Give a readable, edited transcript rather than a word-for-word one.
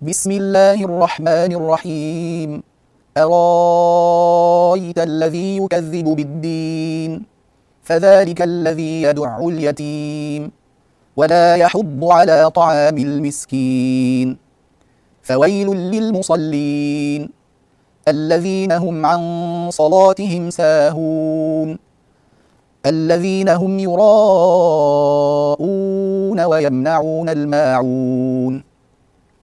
بسم الله الرحمن الرحيم. أرايت الذي يكذب بالدين فذلك الذي يدع اليتيم ولا يحض على طعام المسكين فويل للمصلين الذين هم عن صلاتهم ساهون الذين هم يراءون ويمنعون الماعون